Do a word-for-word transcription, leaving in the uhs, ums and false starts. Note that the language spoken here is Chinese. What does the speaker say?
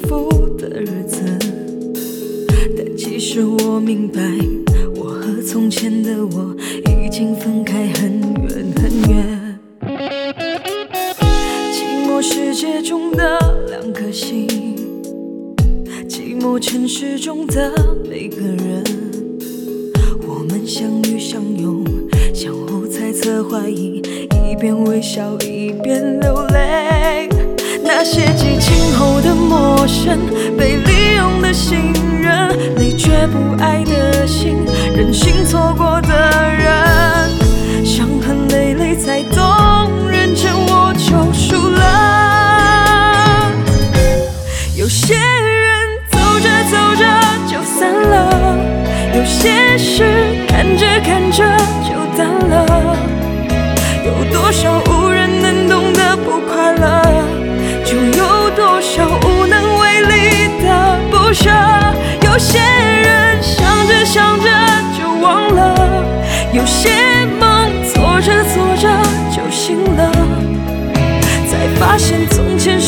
福的日子，但其实我明白，我和从前的我已经分开很远很远。寂寞世界中的两颗心，寂寞城市中的每个人，我们相遇相拥，相互猜测怀疑，一边微笑一边流泪。那些激情后的陌生，被利用的信任，累却不爱的心，任性错过的人，伤痕累累才懂，认真我就输了。有些人走着走着就散了，有些事看着看着就淡了，有多少无人能懂的不快乐，就有多少无能为力的不舍。有些人想着想着就忘了，有些梦做着做着就醒了，才发现从前